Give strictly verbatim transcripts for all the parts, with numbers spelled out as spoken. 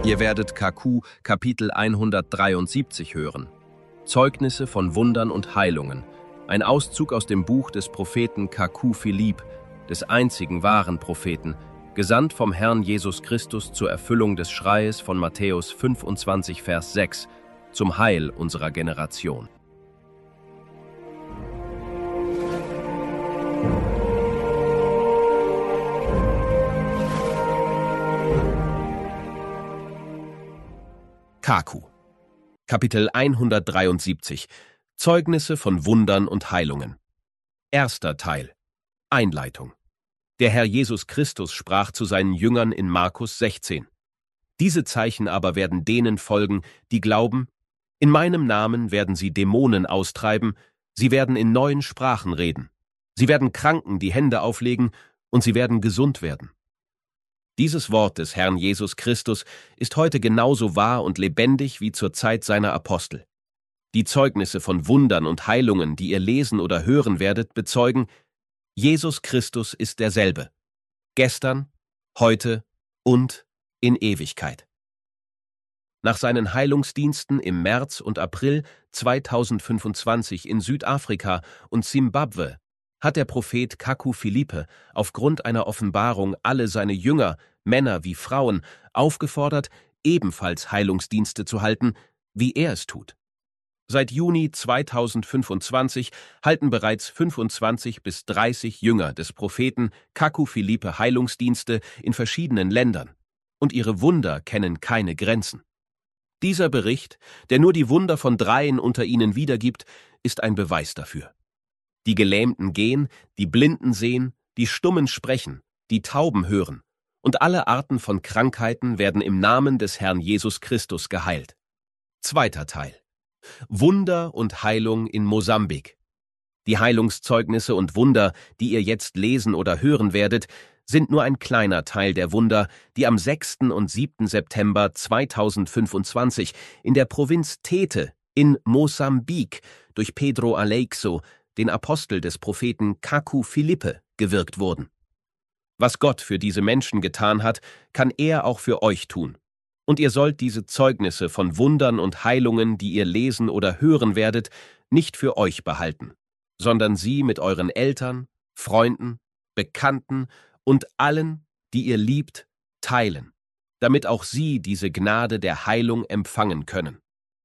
Ihr werdet K Q Kapitel hundertdreiundsiebzig hören. Zeugnisse von Wundern und Heilungen. Ein Auszug aus dem Buch des Propheten K Q Philipp, des einzigen wahren Propheten, gesandt vom Herrn Jesus Christus zur Erfüllung des Schreies von Matthäus fünfundzwanzig, Vers sechs, zum Heil unserer Generation. K Q Kapitel hundertdreiundsiebzig Zeugnisse von Wundern und Heilungen. Erster Teil. Einleitung. Der Herr Jesus Christus sprach zu seinen Jüngern in Markus sechzehn. Diese Zeichen aber werden denen folgen, die glauben, in meinem Namen werden sie Dämonen austreiben, sie werden in neuen Sprachen reden, sie werden Kranken die Hände auflegen und sie werden gesund werden. Dieses Wort des Herrn Jesus Christus ist heute genauso wahr und lebendig wie zur Zeit seiner Apostel. Die Zeugnisse von Wundern und Heilungen, die ihr lesen oder hören werdet, bezeugen, Jesus Christus ist derselbe, gestern, heute und in Ewigkeit. Nach seinen Heilungsdiensten im März und April zweitausendfünfundzwanzig in Südafrika und Simbabwe hat der Prophet K Q Philippe aufgrund einer Offenbarung alle seine Jünger, Männer wie Frauen, aufgefordert, ebenfalls Heilungsdienste zu halten, wie er es tut. Seit Juni zweitausendfünfundzwanzig halten bereits fünfundzwanzig bis dreißig Jünger des Propheten K Q Philippe Heilungsdienste in verschiedenen Ländern, und ihre Wunder kennen keine Grenzen. Dieser Bericht, der nur die Wunder von dreien unter ihnen wiedergibt, ist ein Beweis dafür. Die Gelähmten gehen, die Blinden sehen, die Stummen sprechen, die Tauben hören, und alle Arten von Krankheiten werden im Namen des Herrn Jesus Christus geheilt. Zweiter Teil. Wunder und Heilung in Mosambik. Die Heilungszeugnisse und Wunder, die ihr jetzt lesen oder hören werdet, sind nur ein kleiner Teil der Wunder, die am sechsten und siebten September zweitausendfünfundzwanzig in der Provinz Tete in Mosambik durch Pedro Aleixo, den Apostel des Propheten K Q Philippe, gewirkt wurden. Was Gott für diese Menschen getan hat, kann er auch für euch tun. Und ihr sollt diese Zeugnisse von Wundern und Heilungen, die ihr lesen oder hören werdet, nicht für euch behalten, sondern sie mit euren Eltern, Freunden, Bekannten und allen, die ihr liebt, teilen, damit auch sie diese Gnade der Heilung empfangen können.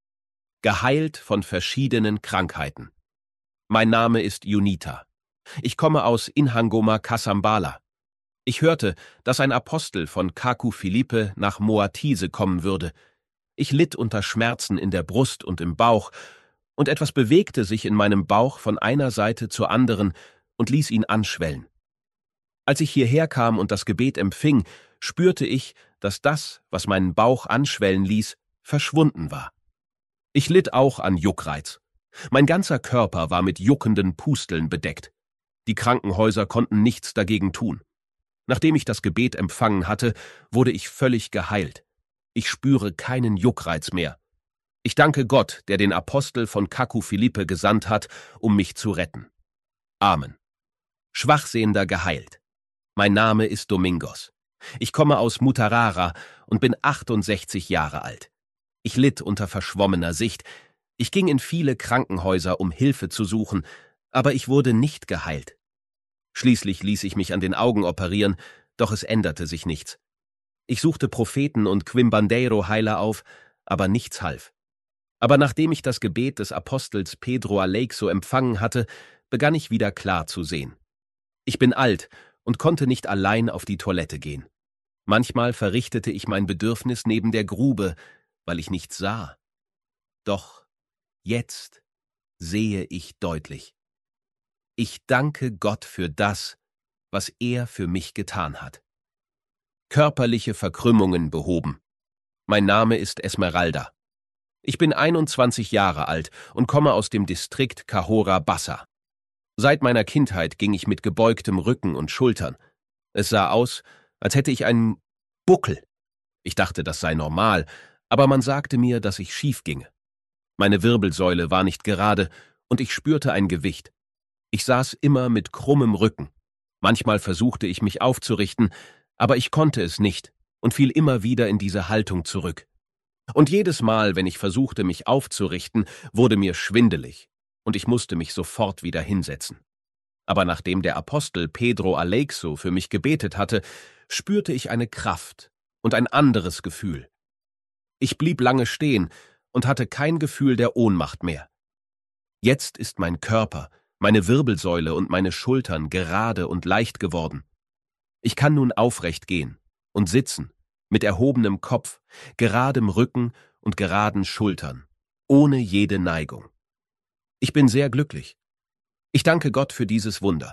Geheilt von verschiedenen Krankheiten. Mein Name ist Junita. Ich komme aus Inhangoma Kasambala. Ich hörte, dass ein Apostel von K Q Philippe nach Moatise kommen würde. Ich litt unter Schmerzen in der Brust und im Bauch, und etwas bewegte sich in meinem Bauch von einer Seite zur anderen und ließ ihn anschwellen. Als ich hierher kam und das Gebet empfing, spürte ich, dass das, was meinen Bauch anschwellen ließ, verschwunden war. Ich litt auch an Juckreiz. Mein ganzer Körper war mit juckenden Pusteln bedeckt. Die Krankenhäuser konnten nichts dagegen tun. Nachdem ich das Gebet empfangen hatte, wurde ich völlig geheilt. Ich spüre keinen Juckreiz mehr. Ich danke Gott, der den Apostel von K Q Philippe gesandt hat, um mich zu retten. Amen. Schwachsehender geheilt. Mein Name ist Domingos. Ich komme aus Mutarara und bin achtundsechzig Jahre alt. Ich litt unter verschwommener Sicht. Ich ging in viele Krankenhäuser, um Hilfe zu suchen, aber ich wurde nicht geheilt. Schließlich ließ ich mich an den Augen operieren, doch es änderte sich nichts. Ich suchte Propheten und Quimbandeiro-Heiler auf, aber nichts half. Aber nachdem ich das Gebet des Apostels Pedro Aleixo empfangen hatte, begann ich wieder klar zu sehen. Ich bin alt und konnte nicht allein auf die Toilette gehen. Manchmal verrichtete ich mein Bedürfnis neben der Grube, weil ich nichts sah. Doch jetzt sehe ich deutlich. Ich danke Gott für das, was er für mich getan hat. Körperliche Verkrümmungen behoben. Mein Name ist Esmeralda. Ich bin einundzwanzig Jahre alt und komme aus dem Distrikt Cahora Bassa. Seit meiner Kindheit ging ich mit gebeugtem Rücken und Schultern. Es sah aus, als hätte ich einen Buckel. Ich dachte, das sei normal, aber man sagte mir, dass ich schief ginge. Meine Wirbelsäule war nicht gerade und ich spürte ein Gewicht. Ich saß immer mit krummem Rücken. Manchmal versuchte ich mich aufzurichten, aber ich konnte es nicht, und fiel immer wieder in diese Haltung zurück. Und jedes Mal, wenn ich versuchte, mich aufzurichten, wurde mir schwindelig, und ich musste mich sofort wieder hinsetzen. Aber nachdem der Apostel Pedro Aleixo für mich gebetet hatte, spürte ich eine Kraft und ein anderes Gefühl. Ich blieb lange stehen und hatte kein Gefühl der Ohnmacht mehr. Jetzt ist mein Körper, meine Wirbelsäule und meine Schultern gerade und leicht geworden. Ich kann nun aufrecht gehen und sitzen, mit erhobenem Kopf, geradem Rücken und geraden Schultern, ohne jede Neigung. Ich bin sehr glücklich. Ich danke Gott für dieses Wunder.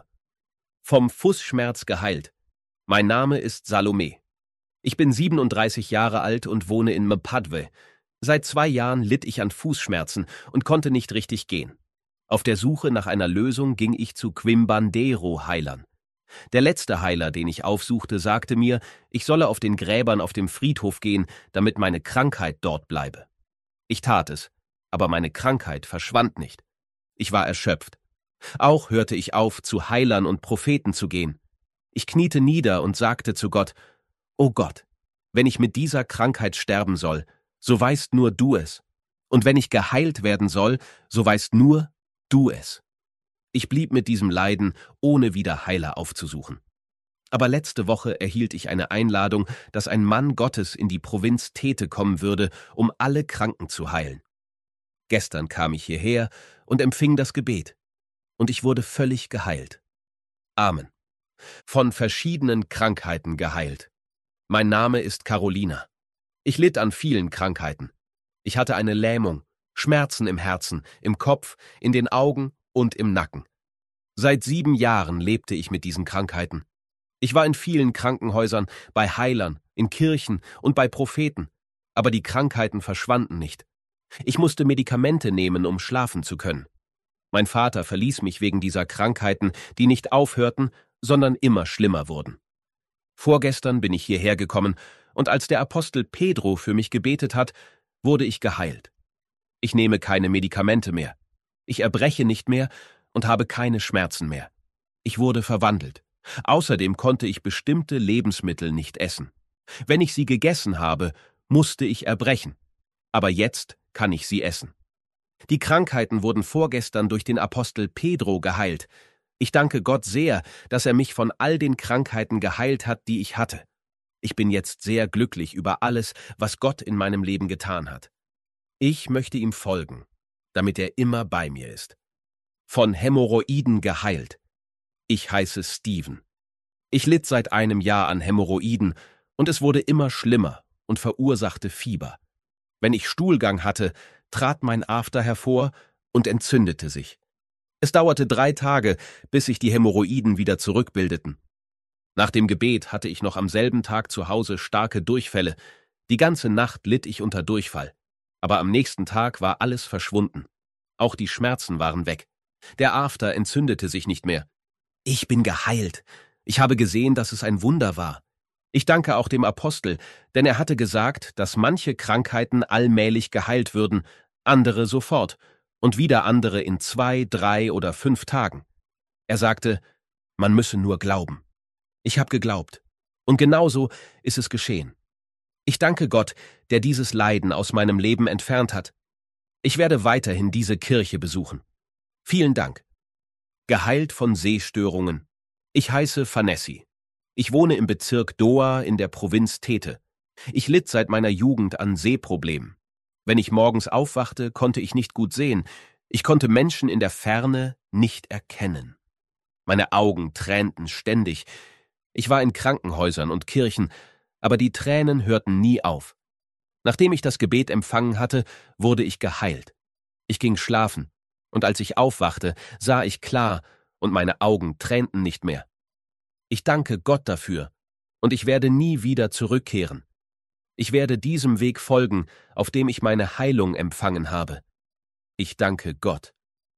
Vom Fußschmerz geheilt. Mein Name ist Salome. Ich bin siebenunddreißig Jahre alt und wohne in Mpadwe. Seit zwei Jahren litt ich an Fußschmerzen und konnte nicht richtig gehen. Auf der Suche nach einer Lösung ging ich zu Quimbandero-Heilern. Der letzte Heiler, den ich aufsuchte, sagte mir, ich solle auf den Gräbern auf dem Friedhof gehen, damit meine Krankheit dort bleibe. Ich tat es, aber meine Krankheit verschwand nicht. Ich war erschöpft. Auch hörte ich auf, zu Heilern und Propheten zu gehen. Ich kniete nieder und sagte zu Gott, »O Gott, wenn ich mit dieser Krankheit sterben soll, so weißt nur du es. Und wenn ich geheilt werden soll, so weißt nur du es.« Ich blieb mit diesem Leiden, ohne wieder Heiler aufzusuchen. Aber letzte Woche erhielt ich eine Einladung, dass ein Mann Gottes in die Provinz Tete kommen würde, um alle Kranken zu heilen. Gestern kam ich hierher und empfing das Gebet. Und ich wurde völlig geheilt. Amen. Von verschiedenen Krankheiten geheilt. Mein Name ist Carolina. Ich litt an vielen Krankheiten. Ich hatte eine Lähmung, Schmerzen im Herzen, im Kopf, in den Augen und im Nacken. Seit sieben Jahren lebte ich mit diesen Krankheiten. Ich war in vielen Krankenhäusern, bei Heilern, in Kirchen und bei Propheten, aber die Krankheiten verschwanden nicht. Ich musste Medikamente nehmen, um schlafen zu können. Mein Vater verließ mich wegen dieser Krankheiten, die nicht aufhörten, sondern immer schlimmer wurden. Vorgestern bin ich hierher gekommen, und als der Apostel Pedro für mich gebetet hat, wurde ich geheilt. Ich nehme keine Medikamente mehr. Ich erbreche nicht mehr und habe keine Schmerzen mehr. Ich wurde verwandelt. Außerdem konnte ich bestimmte Lebensmittel nicht essen. Wenn ich sie gegessen habe, musste ich erbrechen. Aber jetzt kann ich sie essen. Die Krankheiten wurden vorgestern durch den Apostel Pedro geheilt. Ich danke Gott sehr, dass er mich von all den Krankheiten geheilt hat, die ich hatte. Ich bin jetzt sehr glücklich über alles, was Gott in meinem Leben getan hat. Ich möchte ihm folgen, damit er immer bei mir ist. Von Hämorrhoiden geheilt. Ich heiße Steven. Ich litt seit einem Jahr an Hämorrhoiden und es wurde immer schlimmer und verursachte Fieber. Wenn ich Stuhlgang hatte, trat mein After hervor und entzündete sich. Es dauerte drei Tage, bis sich die Hämorrhoiden wieder zurückbildeten. Nach dem Gebet hatte ich noch am selben Tag zu Hause starke Durchfälle. Die ganze Nacht litt ich unter Durchfall. Aber am nächsten Tag war alles verschwunden. Auch die Schmerzen waren weg. Der After entzündete sich nicht mehr. Ich bin geheilt. Ich habe gesehen, dass es ein Wunder war. Ich danke auch dem Apostel, denn er hatte gesagt, dass manche Krankheiten allmählich geheilt würden, andere sofort und wieder andere in zwei, drei oder fünf Tagen. Er sagte, man müsse nur glauben. Ich habe geglaubt. Und genauso ist es geschehen. Ich danke Gott, der dieses Leiden aus meinem Leben entfernt hat. Ich werde weiterhin diese Kirche besuchen. Vielen Dank. Geheilt von Sehstörungen. Ich heiße Vanessi. Ich wohne im Bezirk Doa in der Provinz Tete. Ich litt seit meiner Jugend an Sehproblemen. Wenn ich morgens aufwachte, konnte ich nicht gut sehen. Ich konnte Menschen in der Ferne nicht erkennen. Meine Augen tränten ständig. Ich war in Krankenhäusern und Kirchen, aber die Tränen hörten nie auf. Nachdem ich das Gebet empfangen hatte, wurde ich geheilt. Ich ging schlafen, und als ich aufwachte, sah ich klar, und meine Augen tränten nicht mehr. Ich danke Gott dafür, und ich werde nie wieder zurückkehren. Ich werde diesem Weg folgen, auf dem ich meine Heilung empfangen habe. Ich danke Gott.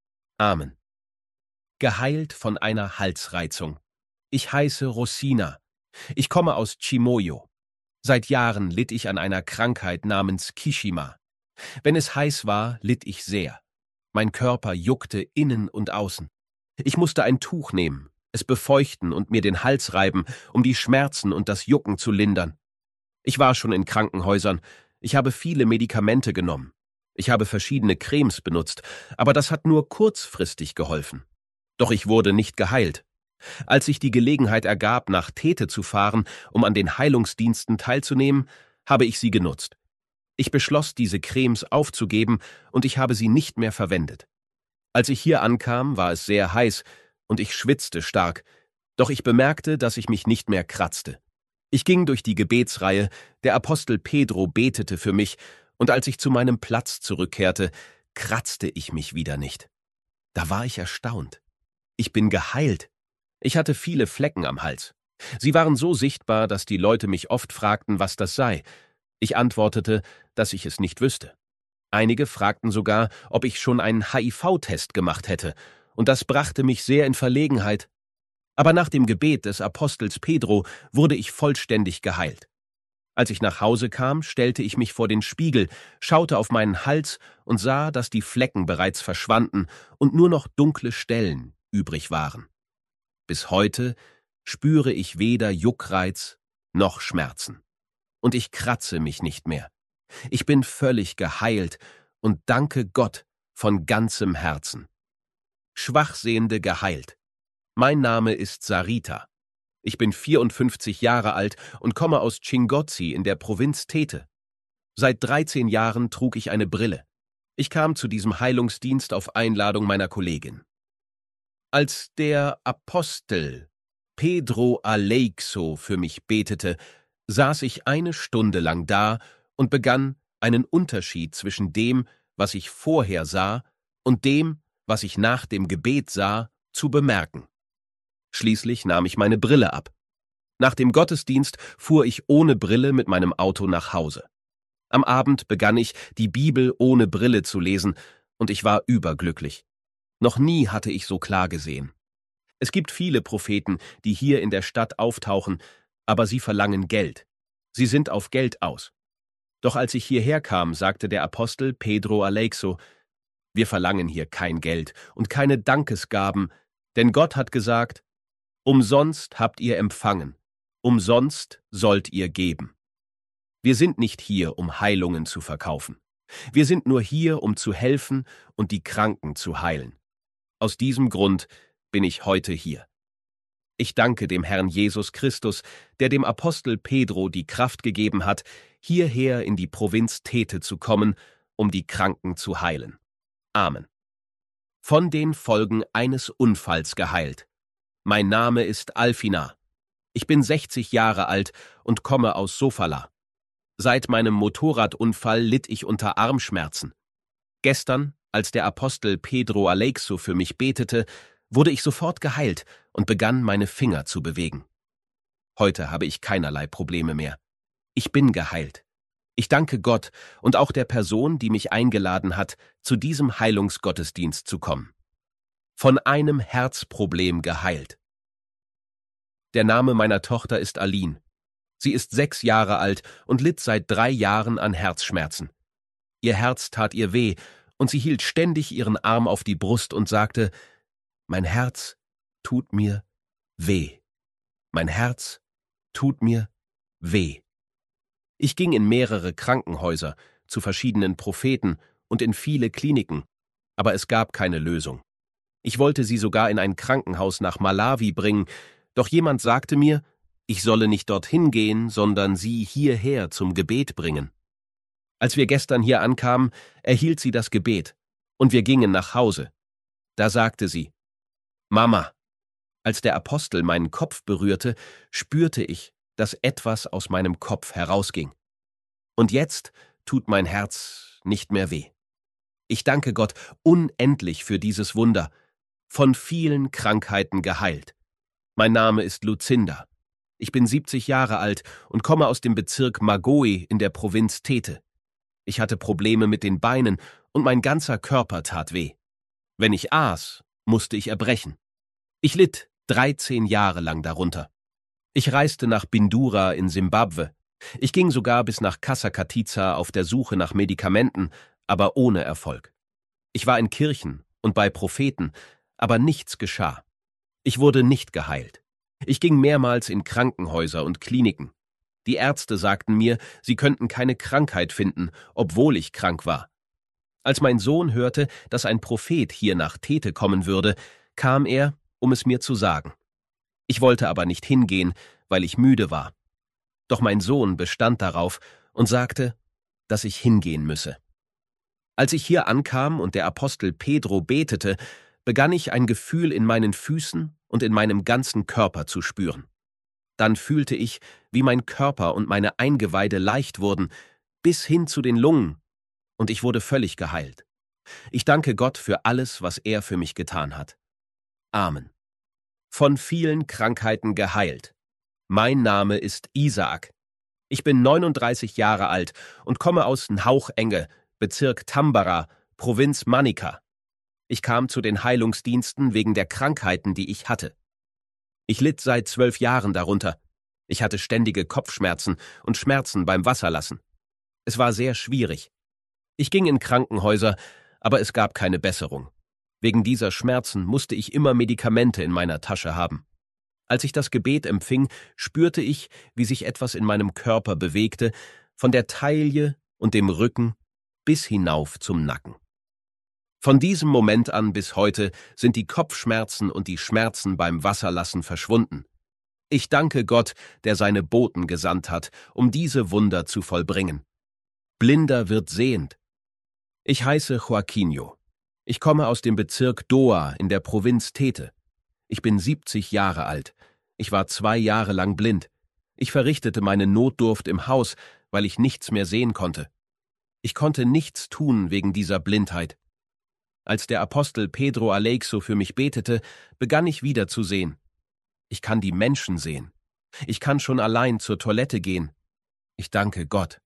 Amen. Geheilt von einer Halsreizung. Ich heiße Rosina. Ich komme aus Chimoio. Seit Jahren litt ich an einer Krankheit namens Kishima. Wenn es heiß war, litt ich sehr. Mein Körper juckte innen und außen. Ich musste ein Tuch nehmen, es befeuchten und mir den Hals reiben, um die Schmerzen und das Jucken zu lindern. Ich war schon in Krankenhäusern. Ich habe viele Medikamente genommen. Ich habe verschiedene Cremes benutzt, aber das hat nur kurzfristig geholfen. Doch ich wurde nicht geheilt. Als sich die Gelegenheit ergab, nach Thethe zu fahren, um an den Heilungsdiensten teilzunehmen, habe ich sie genutzt. Ich beschloss, diese Cremes aufzugeben, und ich habe sie nicht mehr verwendet. Als ich hier ankam, war es sehr heiß, und ich schwitzte stark, doch ich bemerkte, dass ich mich nicht mehr kratzte. Ich ging durch die Gebetsreihe, der Apostel Pedro betete für mich, und als ich zu meinem Platz zurückkehrte, kratzte ich mich wieder nicht. Da war ich erstaunt. Ich bin geheilt. Ich hatte viele Flecken am Hals. Sie waren so sichtbar, dass die Leute mich oft fragten, was das sei. Ich antwortete, dass ich es nicht wüsste. Einige fragten sogar, ob ich schon einen H I V-Test gemacht hätte, und das brachte mich sehr in Verlegenheit. Aber nach dem Gebet des Apostels Pedro wurde ich vollständig geheilt. Als ich nach Hause kam, stellte ich mich vor den Spiegel, schaute auf meinen Hals und sah, dass die Flecken bereits verschwanden und nur noch dunkle Stellen übrig waren. Bis heute spüre ich weder Juckreiz noch Schmerzen. Und ich kratze mich nicht mehr. Ich bin völlig geheilt und danke Gott von ganzem Herzen. Schwachsehende geheilt. Mein Name ist Sarita. Ich bin vierundfünfzig Jahre alt und komme aus Chingozzi in der Provinz Thethe. Seit dreizehn Jahren trug ich eine Brille. Ich kam zu diesem Heilungsdienst auf Einladung meiner Kollegin. Als der Apostel Pedro Aleixo für mich betete, saß ich eine Stunde lang da und begann, einen Unterschied zwischen dem, was ich vorher sah, und dem, was ich nach dem Gebet sah, zu bemerken. Schließlich nahm ich meine Brille ab. Nach dem Gottesdienst fuhr ich ohne Brille mit meinem Auto nach Hause. Am Abend begann ich, die Bibel ohne Brille zu lesen, und ich war überglücklich. Noch nie hatte ich so klar gesehen. Es gibt viele Propheten, die hier in der Stadt auftauchen, aber sie verlangen Geld. Sie sind auf Geld aus. Doch als ich hierher kam, sagte der Apostel Pedro Aleixo, wir verlangen hier kein Geld und keine Dankesgaben, denn Gott hat gesagt, umsonst habt ihr empfangen, umsonst sollt ihr geben. Wir sind nicht hier, um Heilungen zu verkaufen. Wir sind nur hier, um zu helfen und die Kranken zu heilen. Aus diesem Grund bin ich heute hier. Ich danke dem Herrn Jesus Christus, der dem Apostel Pedro die Kraft gegeben hat, hierher in die Provinz Thethe zu kommen, um die Kranken zu heilen. Amen. Von den Folgen eines Unfalls geheilt. Mein Name ist Alfina. Ich bin sechzig Jahre alt und komme aus Sofala. Seit meinem Motorradunfall litt ich unter Armschmerzen. Gestern, als der Apostel Pedro Aleixo für mich betete, wurde ich sofort geheilt und begann, meine Finger zu bewegen. Heute habe ich keinerlei Probleme mehr. Ich bin geheilt. Ich danke Gott und auch der Person, die mich eingeladen hat, zu diesem Heilungsgottesdienst zu kommen. Von einem Herzproblem geheilt. Der Name meiner Tochter ist Aline. Sie ist sechs Jahre alt und litt seit drei Jahren an Herzschmerzen. Ihr Herz tat ihr weh und sie hielt ständig ihren Arm auf die Brust und sagte, mein Herz tut mir weh. Mein Herz tut mir weh. Ich ging in mehrere Krankenhäuser, zu verschiedenen Propheten und in viele Kliniken, aber es gab keine Lösung. Ich wollte sie sogar in ein Krankenhaus nach Malawi bringen, doch jemand sagte mir, ich solle nicht dorthin gehen, sondern sie hierher zum Gebet bringen. Als wir gestern hier ankamen, erhielt sie das Gebet, und wir gingen nach Hause. Da sagte sie, Mama. Als der Apostel meinen Kopf berührte, spürte ich, dass etwas aus meinem Kopf herausging. Und jetzt tut mein Herz nicht mehr weh. Ich danke Gott unendlich für dieses Wunder, von vielen Krankheiten geheilt. Mein Name ist Lucinda. Ich bin siebzig Jahre alt und komme aus dem Bezirk Magoi in der Provinz Thethe. Ich hatte Probleme mit den Beinen und mein ganzer Körper tat weh. Wenn ich aß, musste ich erbrechen. Ich litt dreizehn Jahre lang darunter. Ich reiste nach Bindura in Simbabwe. Ich ging sogar bis nach Kasakatiza auf der Suche nach Medikamenten, aber ohne Erfolg. Ich war in Kirchen und bei Propheten, aber nichts geschah. Ich wurde nicht geheilt. Ich ging mehrmals in Krankenhäuser und Kliniken. Die Ärzte sagten mir, sie könnten keine Krankheit finden, obwohl ich krank war. Als mein Sohn hörte, dass ein Prophet hier nach Thethe kommen würde, kam er, um es mir zu sagen. Ich wollte aber nicht hingehen, weil ich müde war. Doch mein Sohn bestand darauf und sagte, dass ich hingehen müsse. Als ich hier ankam und der Apostel Pedro betete, begann ich ein Gefühl in meinen Füßen und in meinem ganzen Körper zu spüren. Dann fühlte ich, wie mein Körper und meine Eingeweide leicht wurden, bis hin zu den Lungen, und ich wurde völlig geheilt. Ich danke Gott für alles, was er für mich getan hat. Amen. Von vielen Krankheiten geheilt. Mein Name ist Isaak. Ich bin neununddreißig Jahre alt und komme aus Nhauchenge, Bezirk Tambara, Provinz Manica. Ich kam zu den Heilungsdiensten wegen der Krankheiten, die ich hatte. Ich litt seit zwölf Jahren darunter. Ich hatte ständige Kopfschmerzen und Schmerzen beim Wasserlassen. Es war sehr schwierig. Ich ging in Krankenhäuser, aber es gab keine Besserung. Wegen dieser Schmerzen musste ich immer Medikamente in meiner Tasche haben. Als ich das Gebet empfing, spürte ich, wie sich etwas in meinem Körper bewegte, von der Taille und dem Rücken bis hinauf zum Nacken. Von diesem Moment an bis heute sind die Kopfschmerzen und die Schmerzen beim Wasserlassen verschwunden. Ich danke Gott, der seine Boten gesandt hat, um diese Wunder zu vollbringen. Blinder wird sehend. Ich heiße Joaquinho. Ich komme aus dem Bezirk Doa in der Provinz Thethe. Ich bin siebzig Jahre alt. Ich war zwei Jahre lang blind. Ich verrichtete meine Notdurft im Haus, weil ich nichts mehr sehen konnte. Ich konnte nichts tun wegen dieser Blindheit. Als der Apostel Pedro Aleixo für mich betete, begann ich wieder zu sehen. Ich kann die Menschen sehen. Ich kann schon allein zur Toilette gehen. Ich danke Gott.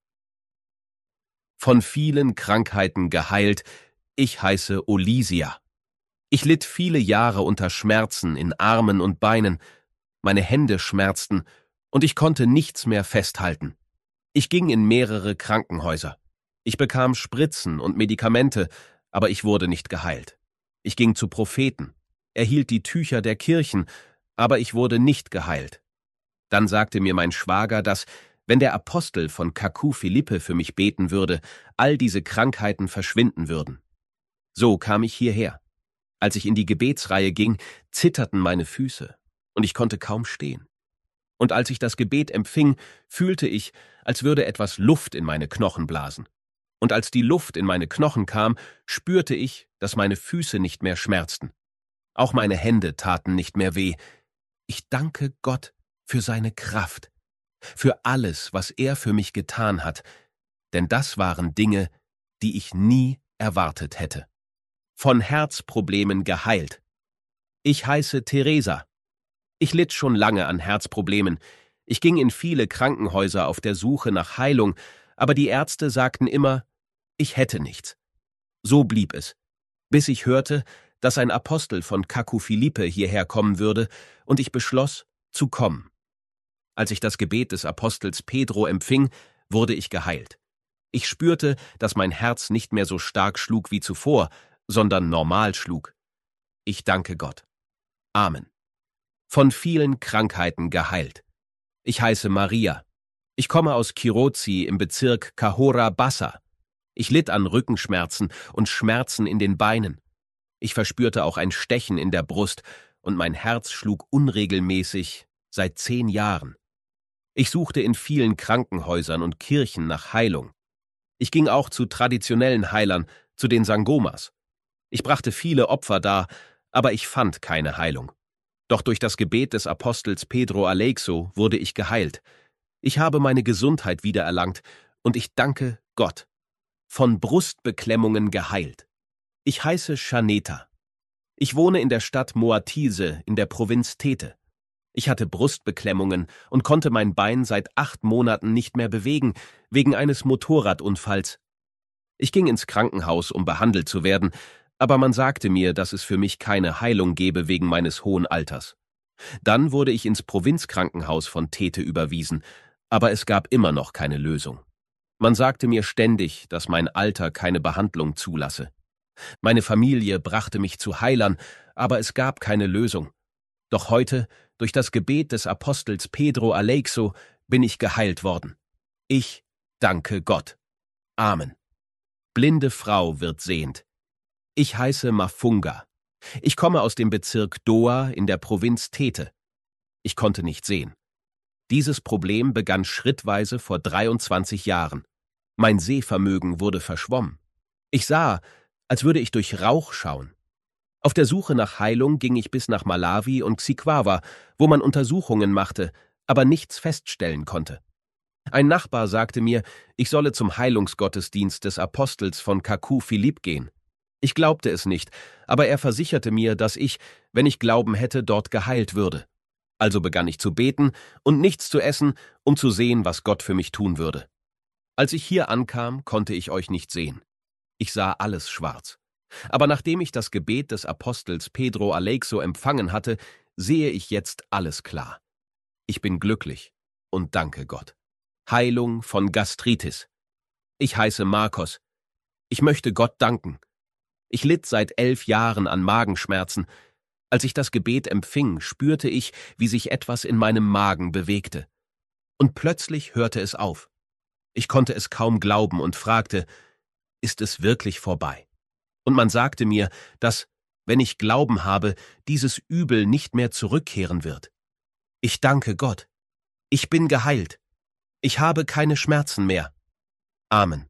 Von vielen Krankheiten geheilt. Ich heiße Olisia. Ich litt viele Jahre unter Schmerzen in Armen und Beinen. Meine Hände schmerzten und ich konnte nichts mehr festhalten. Ich ging in mehrere Krankenhäuser. Ich bekam Spritzen und Medikamente, aber ich wurde nicht geheilt. Ich ging zu Propheten, erhielt die Tücher der Kirchen, aber ich wurde nicht geheilt. Dann sagte mir mein Schwager, dass, wenn der Apostel von Cacu Philippe für mich beten würde, all diese Krankheiten verschwinden würden. So kam ich hierher. Als ich in die Gebetsreihe ging, zitterten meine Füße und ich konnte kaum stehen. Und als ich das Gebet empfing, fühlte ich, als würde etwas Luft in meine Knochen blasen. Und als die Luft in meine Knochen kam, spürte ich, dass meine Füße nicht mehr schmerzten. Auch meine Hände taten nicht mehr weh. Ich danke Gott für seine Kraft, für alles, was er für mich getan hat, denn das waren Dinge, die ich nie erwartet hätte. Von Herzproblemen geheilt. Ich heiße Teresa. Ich litt schon lange an Herzproblemen. Ich ging in viele Krankenhäuser auf der Suche nach Heilung, aber die Ärzte sagten immer, ich hätte nichts. So blieb es, bis ich hörte, dass ein Apostel von Cacu Philippe hierher kommen würde, und ich beschloss, zu kommen. Als ich das Gebet des Apostels Pedro empfing, wurde ich geheilt. Ich spürte, dass mein Herz nicht mehr so stark schlug wie zuvor, sondern normal schlug. Ich danke Gott. Amen. Von vielen Krankheiten geheilt. Ich heiße Maria. Ich komme aus Kirozi im Bezirk Cahora Bassa. Ich litt an Rückenschmerzen und Schmerzen in den Beinen. Ich verspürte auch ein Stechen in der Brust und mein Herz schlug unregelmäßig seit zehn Jahren. Ich suchte in vielen Krankenhäusern und Kirchen nach Heilung. Ich ging auch zu traditionellen Heilern, zu den Sangomas. Ich brachte viele Opfer dar, aber ich fand keine Heilung. Doch durch das Gebet des Apostels Pedro Aleixo wurde ich geheilt. Ich habe meine Gesundheit wiedererlangt und ich danke Gott. Von Brustbeklemmungen geheilt. Ich heiße Shaneta. Ich wohne in der Stadt Moatise in der Provinz Thethe. Ich hatte Brustbeklemmungen und konnte mein Bein seit acht Monaten nicht mehr bewegen, wegen eines Motorradunfalls. Ich ging ins Krankenhaus, um behandelt zu werden, aber man sagte mir, dass es für mich keine Heilung gebe wegen meines hohen Alters. Dann wurde ich ins Provinzkrankenhaus von Thethe überwiesen, aber es gab immer noch keine Lösung. Man sagte mir ständig, dass mein Alter keine Behandlung zulasse. Meine Familie brachte mich zu Heilern, aber es gab keine Lösung. Doch heute, durch das Gebet des Apostels Pedro Aleixo, bin ich geheilt worden. Ich danke Gott. Amen. Blinde Frau wird sehend. Ich heiße Mafunga. Ich komme aus dem Bezirk Doa in der Provinz Tete. Ich konnte nicht sehen. Dieses Problem begann schrittweise vor dreiundzwanzig Jahren. Mein Sehvermögen wurde verschwommen. Ich sah, als würde ich durch Rauch schauen. Auf der Suche nach Heilung ging ich bis nach Malawi und Xikwawa, wo man Untersuchungen machte, aber nichts feststellen konnte. Ein Nachbar sagte mir, ich solle zum Heilungsgottesdienst des Apostels von Kaku Philippe gehen. Ich glaubte es nicht, aber er versicherte mir, dass ich, wenn ich Glauben hätte, dort geheilt würde. Also begann ich zu beten und nichts zu essen, um zu sehen, was Gott für mich tun würde. Als ich hier ankam, konnte ich euch nicht sehen. Ich sah alles schwarz. Aber nachdem ich das Gebet des Apostels Pedro Aleixo empfangen hatte, sehe ich jetzt alles klar. Ich bin glücklich und danke Gott. Heilung von Gastritis. Ich heiße Marcos. Ich möchte Gott danken. Ich litt seit elf Jahren an Magenschmerzen. Als ich das Gebet empfing, spürte ich, wie sich etwas in meinem Magen bewegte. Und plötzlich hörte es auf. Ich konnte es kaum glauben und fragte, ist es wirklich vorbei? Und man sagte mir, dass, wenn ich Glauben habe, dieses Übel nicht mehr zurückkehren wird. Ich danke Gott. Ich bin geheilt. Ich habe keine Schmerzen mehr. Amen.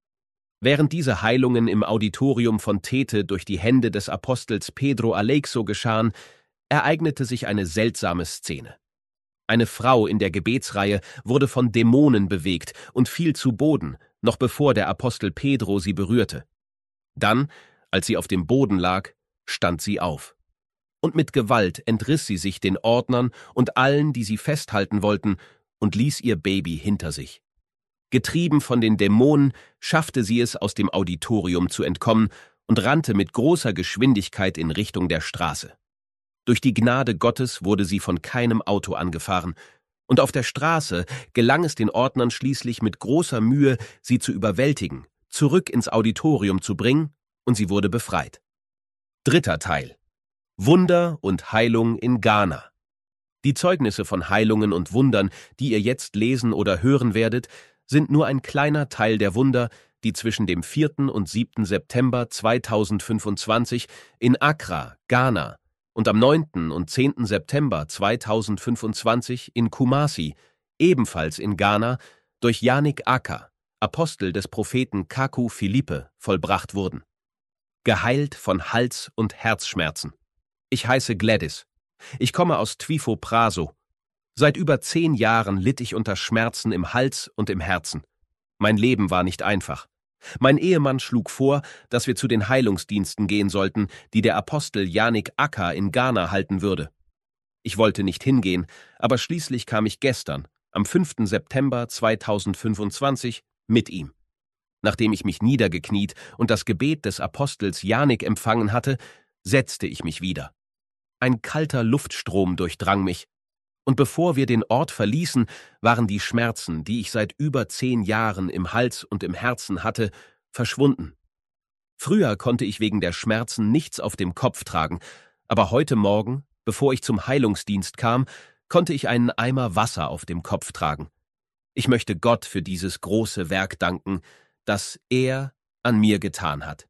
Während diese Heilungen im Auditorium von Tete durch die Hände des Apostels Pedro Aleixo geschahen, ereignete sich eine seltsame Szene. Eine Frau in der Gebetsreihe wurde von Dämonen bewegt und fiel zu Boden, noch bevor der Apostel Pedro sie berührte. Dann, als sie auf dem Boden lag, stand sie auf. Und mit Gewalt entriss sie sich den Ordnern und allen, die sie festhalten wollten, und ließ ihr Baby hinter sich. Getrieben von den Dämonen schaffte sie es, aus dem Auditorium zu entkommen und rannte mit großer Geschwindigkeit in Richtung der Straße. Durch die Gnade Gottes wurde sie von keinem Auto angefahren, und auf der Straße gelang es den Ordnern schließlich mit großer Mühe, sie zu überwältigen, zurück ins Auditorium zu bringen, und sie wurde befreit. Dritter Teil. Wunder und Heilung in Ghana. Die Zeugnisse von Heilungen und Wundern, die ihr jetzt lesen oder hören werdet, sind nur ein kleiner Teil der Wunder, die zwischen dem vierten und siebten September zweitausendfünfundzwanzig in Accra, Ghana, und am neunten und zehnten September zweitausendfünfundzwanzig in Kumasi, ebenfalls in Ghana, durch Yannick Aka, Apostel des Propheten Kaku Philippe, vollbracht wurden. Geheilt von Hals- und Herzschmerzen. Ich heiße Gladys. Ich komme aus Twifo Praso. Seit über zehn Jahren litt ich unter Schmerzen im Hals und im Herzen. Mein Leben war nicht einfach. Mein Ehemann schlug vor, dass wir zu den Heilungsdiensten gehen sollten, die der Apostel Yannick Aka in Ghana halten würde. Ich wollte nicht hingehen, aber schließlich kam ich gestern, am fünften September zweitausendfünfundzwanzig, mit ihm. Nachdem ich mich niedergekniet und das Gebet des Apostels Yannick empfangen hatte, setzte ich mich wieder. Ein kalter Luftstrom durchdrang mich, und bevor wir den Ort verließen, waren die Schmerzen, die ich seit über zehn Jahren im Hals und im Herzen hatte, verschwunden. Früher konnte ich wegen der Schmerzen nichts auf dem Kopf tragen, aber heute Morgen, bevor ich zum Heilungsdienst kam, konnte ich einen Eimer Wasser auf dem Kopf tragen. Ich möchte Gott für dieses große Werk danken, das er an mir getan hat.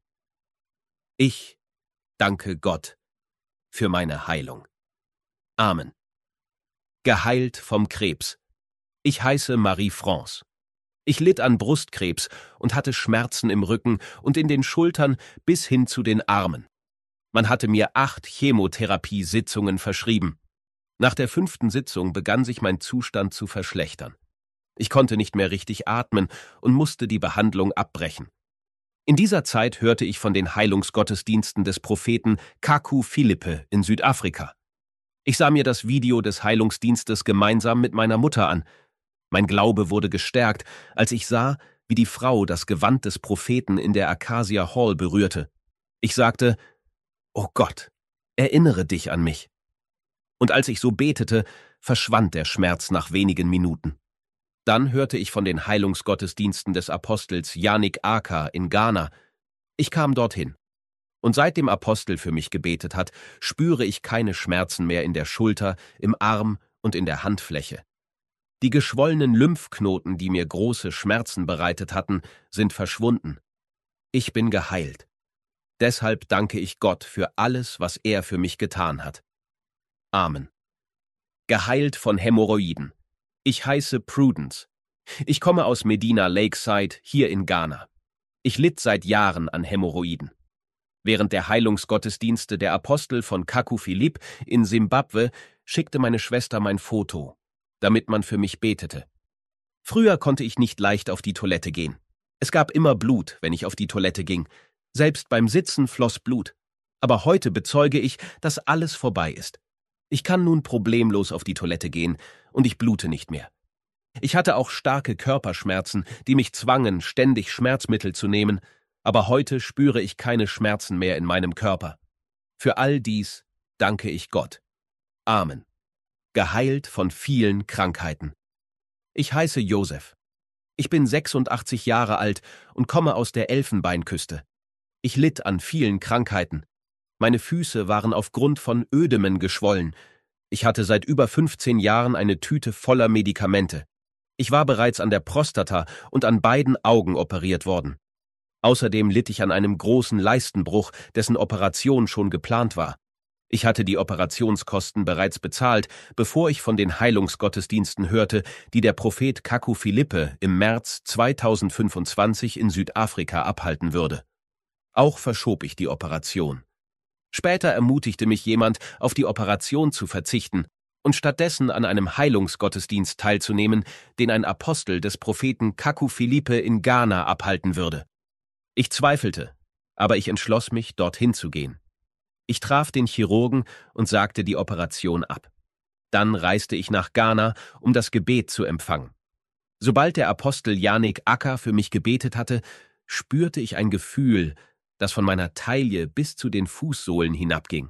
Ich danke Gott für meine Heilung. Amen. Geheilt vom Krebs. Ich heiße Marie-France. Ich litt an Brustkrebs und hatte Schmerzen im Rücken und in den Schultern bis hin zu den Armen. Man hatte mir acht Chemotherapiesitzungen verschrieben. Nach der fünften Sitzung begann sich mein Zustand zu verschlechtern. Ich konnte nicht mehr richtig atmen und musste die Behandlung abbrechen. In dieser Zeit hörte ich von den Heilungsgottesdiensten des Propheten Kaku Philippe in Südafrika. Ich sah mir das Video des Heilungsdienstes gemeinsam mit meiner Mutter an. Mein Glaube wurde gestärkt, als ich sah, wie die Frau das Gewand des Propheten in der Acacia Hall berührte. Ich sagte, »Oh Gott, erinnere dich an mich.« Und als ich so betete, verschwand der Schmerz nach wenigen Minuten. Dann hörte ich von den Heilungsgottesdiensten des Apostels Yannick Aka in Ghana. Ich kam dorthin. Und seit dem Apostel für mich gebetet hat, spüre ich keine Schmerzen mehr in der Schulter, im Arm und in der Handfläche. Die geschwollenen Lymphknoten, die mir große Schmerzen bereitet hatten, sind verschwunden. Ich bin geheilt. Deshalb danke ich Gott für alles, was er für mich getan hat. Amen. Geheilt von Hämorrhoiden. Ich heiße Prudence. Ich komme aus Medina Lakeside, hier in Ghana. Ich litt seit Jahren an Hämorrhoiden. Während der Heilungsgottesdienste der Apostel von Kaku Philipp in Simbabwe schickte meine Schwester mein Foto, damit man für mich betete. Früher konnte ich nicht leicht auf die Toilette gehen. Es gab immer Blut, wenn ich auf die Toilette ging. Selbst beim Sitzen floss Blut. Aber heute bezeuge ich, dass alles vorbei ist. Ich kann nun problemlos auf die Toilette gehen und ich blute nicht mehr. Ich hatte auch starke Körperschmerzen, die mich zwangen, ständig Schmerzmittel zu nehmen, aber heute spüre ich keine Schmerzen mehr in meinem Körper. Für all dies danke ich Gott. Amen. Geheilt von vielen Krankheiten. Ich heiße Josef. Ich bin sechsundachtzig Jahre alt und komme aus der Elfenbeinküste. Ich litt an vielen Krankheiten. Meine Füße waren aufgrund von Ödemen geschwollen. Ich hatte seit über fünfzehn Jahren eine Tüte voller Medikamente. Ich war bereits an der Prostata und an beiden Augen operiert worden. Außerdem litt ich an einem großen Leistenbruch, dessen Operation schon geplant war. Ich hatte die Operationskosten bereits bezahlt, bevor ich von den Heilungsgottesdiensten hörte, die der Prophet Kaku Philippe im März zweitausendfünfundzwanzig in Südafrika abhalten würde. Auch verschob ich die Operation. Später ermutigte mich jemand, auf die Operation zu verzichten und stattdessen an einem Heilungsgottesdienst teilzunehmen, den ein Apostel des Propheten Kaku Philippe in Ghana abhalten würde. Ich zweifelte, aber ich entschloss mich, dorthin zu gehen. Ich traf den Chirurgen und sagte die Operation ab. Dann reiste ich nach Ghana, um das Gebet zu empfangen. Sobald der Apostel Yannick Acker für mich gebetet hatte, spürte ich ein Gefühl, das von meiner Taille bis zu den Fußsohlen hinabging.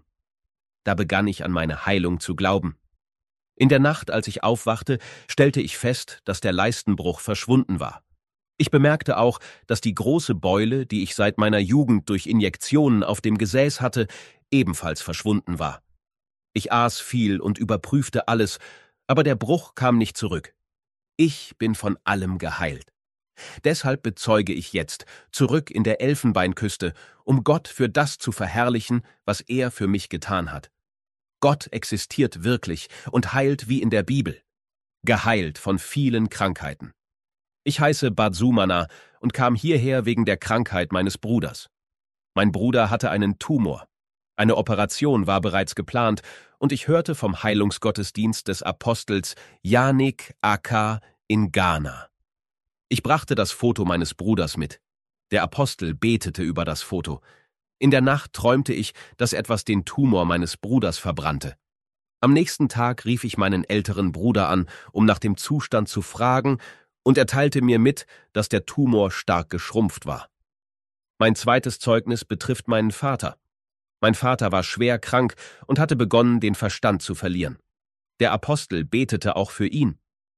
Da begann ich an meine Heilung zu glauben. In der Nacht, als ich aufwachte, stellte ich fest, dass der Leistenbruch verschwunden war. Ich bemerkte auch, dass die große Beule, die ich seit meiner Jugend durch Injektionen auf dem Gesäß hatte, ebenfalls verschwunden war. Ich aß viel und überprüfte alles, aber der Bruch kam nicht zurück. Ich bin von allem geheilt. Deshalb bezeuge ich jetzt, zurück in der Elfenbeinküste, um Gott für das zu verherrlichen, was er für mich getan hat. Gott existiert wirklich und heilt wie in der Bibel. Geheilt von vielen Krankheiten. Ich heiße Batsumana und kam hierher wegen der Krankheit meines Bruders. Mein Bruder hatte einen Tumor. Eine Operation war bereits geplant und ich hörte vom Heilungsgottesdienst des Apostels Yannick Acker in Ghana. Ich brachte das Foto meines Bruders mit. Der Apostel betete über das Foto. In der Nacht träumte ich, dass etwas den Tumor meines Bruders verbrannte. Am nächsten Tag rief ich meinen älteren Bruder an, um nach dem Zustand zu fragen, und er teilte mir mit, dass der Tumor stark geschrumpft war. Mein zweites Zeugnis betrifft meinen Vater. Mein Vater war schwer krank und hatte begonnen, den Verstand zu verlieren. Der Apostel betete auch für ihn.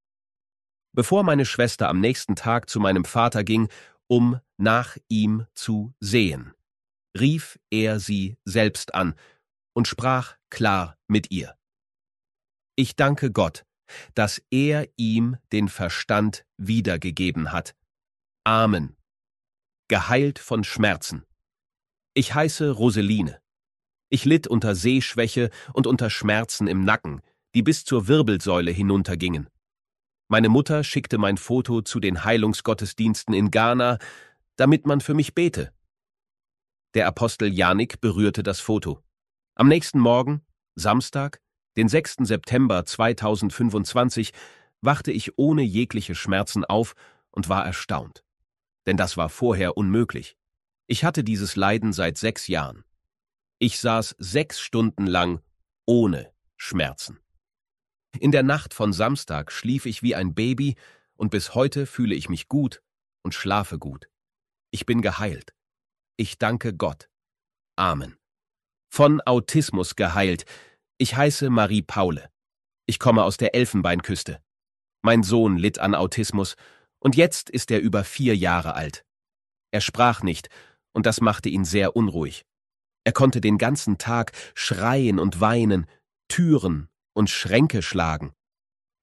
Bevor meine Schwester am nächsten Tag zu meinem Vater ging, um nach ihm zu sehen, rief er sie selbst an und sprach klar mit ihr. Ich danke Gott, dass er ihm den Verstand wiedergegeben hat. Amen. Geheilt von Schmerzen. Ich heiße Roseline. Ich litt unter Sehschwäche und unter Schmerzen im Nacken, die bis zur Wirbelsäule hinuntergingen. Meine Mutter schickte mein Foto zu den Heilungsgottesdiensten in Ghana, damit man für mich bete. Der Apostel Yannick berührte das Foto. Am nächsten Morgen, Samstag, den sechsten September zweitausendfünfundzwanzig, wachte ich ohne jegliche Schmerzen auf und war erstaunt. Denn das war vorher unmöglich. Ich hatte dieses Leiden seit sechs Jahren. Ich saß sechs Stunden lang ohne Schmerzen. In der Nacht von Samstag schlief ich wie ein Baby und bis heute fühle ich mich gut und schlafe gut. Ich bin geheilt. Ich danke Gott. Amen. Von Autismus geheilt. Ich heiße Marie Paule. Ich komme aus der Elfenbeinküste. Mein Sohn litt an Autismus und jetzt ist er über vier Jahre alt. Er sprach nicht und das machte ihn sehr unruhig. Er konnte den ganzen Tag schreien und weinen, Türen und Schränke schlagen.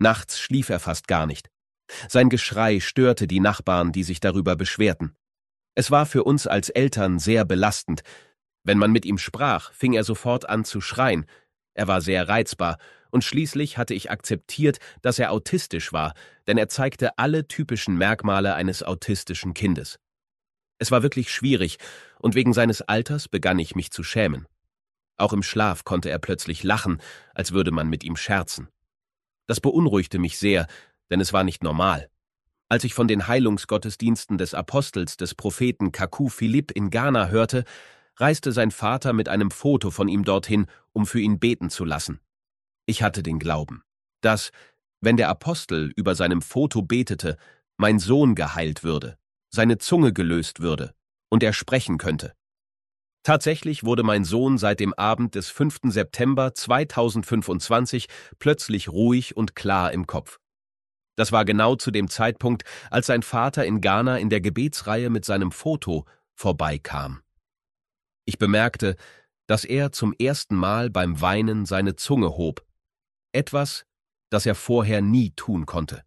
Nachts schlief er fast gar nicht. Sein Geschrei störte die Nachbarn, die sich darüber beschwerten. Es war für uns als Eltern sehr belastend. Wenn man mit ihm sprach, fing er sofort an zu schreien. Er war sehr reizbar, und schließlich hatte ich akzeptiert, dass er autistisch war, denn er zeigte alle typischen Merkmale eines autistischen Kindes. Es war wirklich schwierig, und wegen seines Alters begann ich mich zu schämen. Auch im Schlaf konnte er plötzlich lachen, als würde man mit ihm scherzen. Das beunruhigte mich sehr, denn es war nicht normal. Als ich von den Heilungsgottesdiensten des Apostels des Propheten Kaku Philipp in Ghana hörte, reiste sein Vater mit einem Foto von ihm dorthin, um für ihn beten zu lassen. Ich hatte den Glauben, dass, wenn der Apostel über seinem Foto betete, mein Sohn geheilt würde, seine Zunge gelöst würde und er sprechen könnte. Tatsächlich wurde mein Sohn seit dem Abend des fünften September zweitausendfünfundzwanzig plötzlich ruhig und klar im Kopf. Das war genau zu dem Zeitpunkt, als sein Vater in Ghana in der Gebetsreihe mit seinem Foto vorbeikam. Ich bemerkte, dass er zum ersten Mal beim Weinen seine Zunge hob. Etwas, das er vorher nie tun konnte.